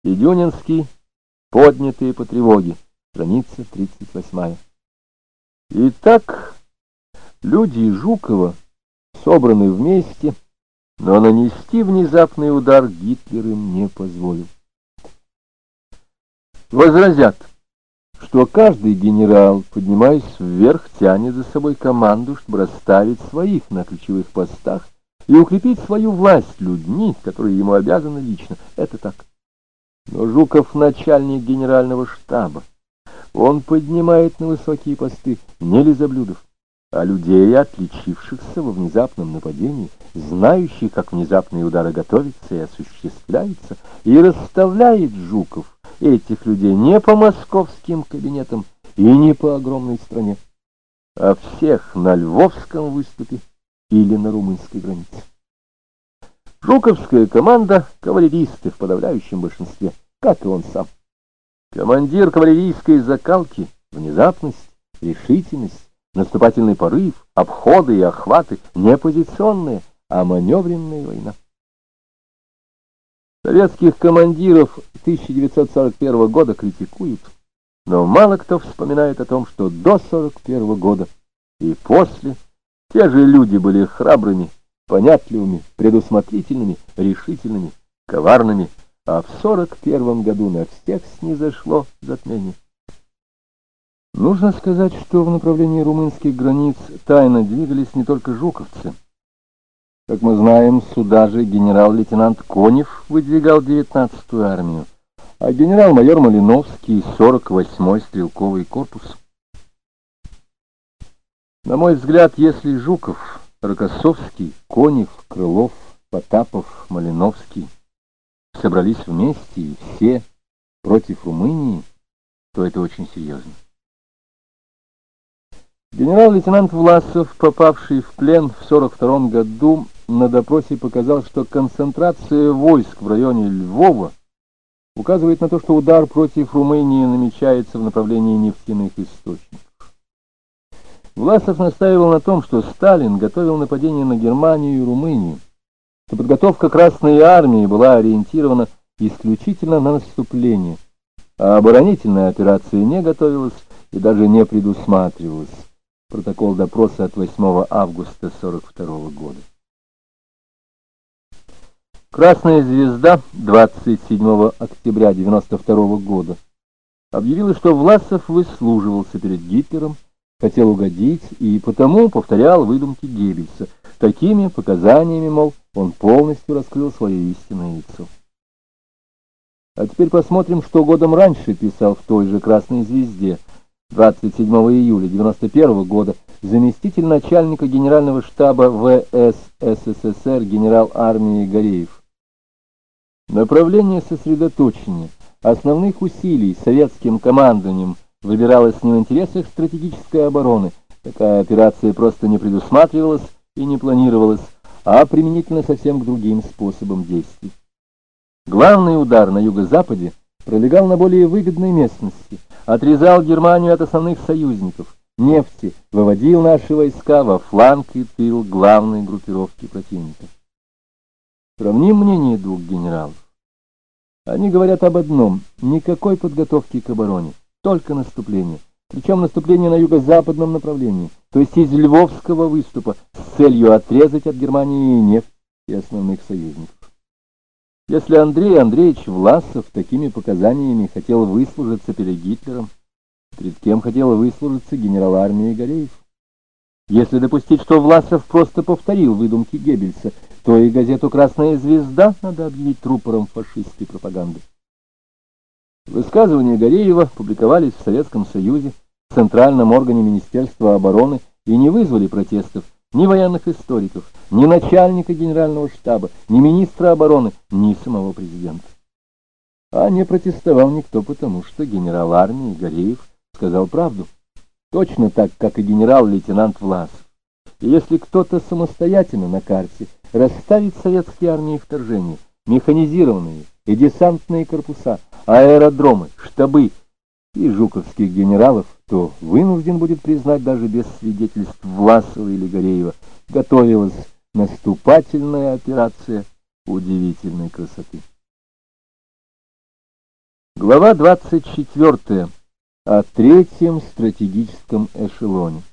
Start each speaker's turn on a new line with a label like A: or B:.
A: Федюнинский, поднятые по тревоге, страница 38. Итак, люди Жукова собраны вместе, но нанести внезапный удар Гитлер им не позволил. Возразят, что каждый генерал, поднимаясь вверх, тянет за собой команду, чтобы расставить своих на ключевых постах и укрепить свою власть людьми, которые ему обязаны лично. Это так. Но Жуков — начальник генерального штаба. Он поднимает на высокие посты не лизоблюдов, а людей, отличившихся во внезапном нападении, знающих, как внезапные удары готовятся и осуществляются, и расставляет Жуков этих людей не по московским кабинетам и не по огромной стране, а всех на Львовском выступе или на румынской границе. Жуковская команда — кавалеристы в подавляющем большинстве, как и он сам. Командир кавалерийской закалки, внезапность, решительность, наступательный порыв, обходы и охваты — не позиционная, а маневренная война. Советских командиров 1941 года критикуют, но мало кто вспоминает о том, что до 1941 года и после те же люди были храбрыми, понятливыми, предусмотрительными, решительными, коварными, а в 1941 году на всех снизошло затмение. Нужно сказать, что в направлении румынских границ тайно двигались не только жуковцы. Как мы знаем, сюда же генерал-лейтенант Конев выдвигал 19-ю армию, а генерал-майор Малиновский — 48-й стрелковый корпус. На мой взгляд, если Жуков, Рокоссовский, Конев, Крылов, Потапов, Малиновский собрались вместе и все против Румынии, то это очень серьезно. Генерал-лейтенант Власов, попавший в плен в 1942 году, на допросе показал, что концентрация войск в районе Львова указывает на то, что удар против Румынии намечается в направлении нефтяных источников. Власов настаивал на том, что Сталин готовил нападение на Германию и Румынию, что подготовка Красной армии была ориентирована исключительно на наступление, а оборонительная операция не готовилась и даже не предусматривалась. Протокол допроса от 8 августа 1942 года. Красная звезда 27 октября 1992 года объявила, что Власов выслуживался перед Гитлером, хотел угодить и потому повторял выдумки Геббельса. Такими показаниями, мол, он полностью раскрыл свое истинное лицо. А теперь посмотрим, что годом раньше писал в той же «Красной звезде». 27 июля 1991 года заместитель начальника генерального штаба ВС СССР генерал армии Гореев. Направление сосредоточения основных усилий советским командованием выбиралось не в интересах стратегической обороны, такая операция просто не предусматривалась и не планировалась, а применительно совсем к другим способам действий. Главный удар на юго-западе пролегал на более выгодной местности, отрезал Германию от основных союзников, нефти, выводил наши войска во фланг и тыл главной группировки противника. Сравним мнение двух генералов. Они говорят об одном — никакой подготовки к обороне, только наступление, причем наступление на юго-западном направлении, то есть из Львовского выступа, с целью отрезать от Германии нефть и основных союзников. Если Андрей Андреевич Власов такими показаниями хотел выслужиться перед Гитлером, перед кем хотел выслужиться генерал армии Гореев? Если допустить, что Власов просто повторил выдумки Геббельса, то и газету «Красная звезда» надо объявить рупором фашистской пропаганды. Высказывания Гореева публиковались в Советском Союзе, в Центральном органе Министерства обороны и не вызвали протестов ни военных историков, ни начальника генерального штаба, ни министра обороны, ни самого президента. А не протестовал никто, потому что генерал армии Гореев сказал правду, точно так, как и генерал-лейтенант Власов. И если кто-то самостоятельно на карте расставит советские армии вторжения, механизированные и десантные корпуса, аэродромы, штабы и жуковских генералов, то вынужден будет признать даже без свидетельств Власова или Гореева, готовилась наступательная операция удивительной красоты. Глава 24. О третьем стратегическом эшелоне.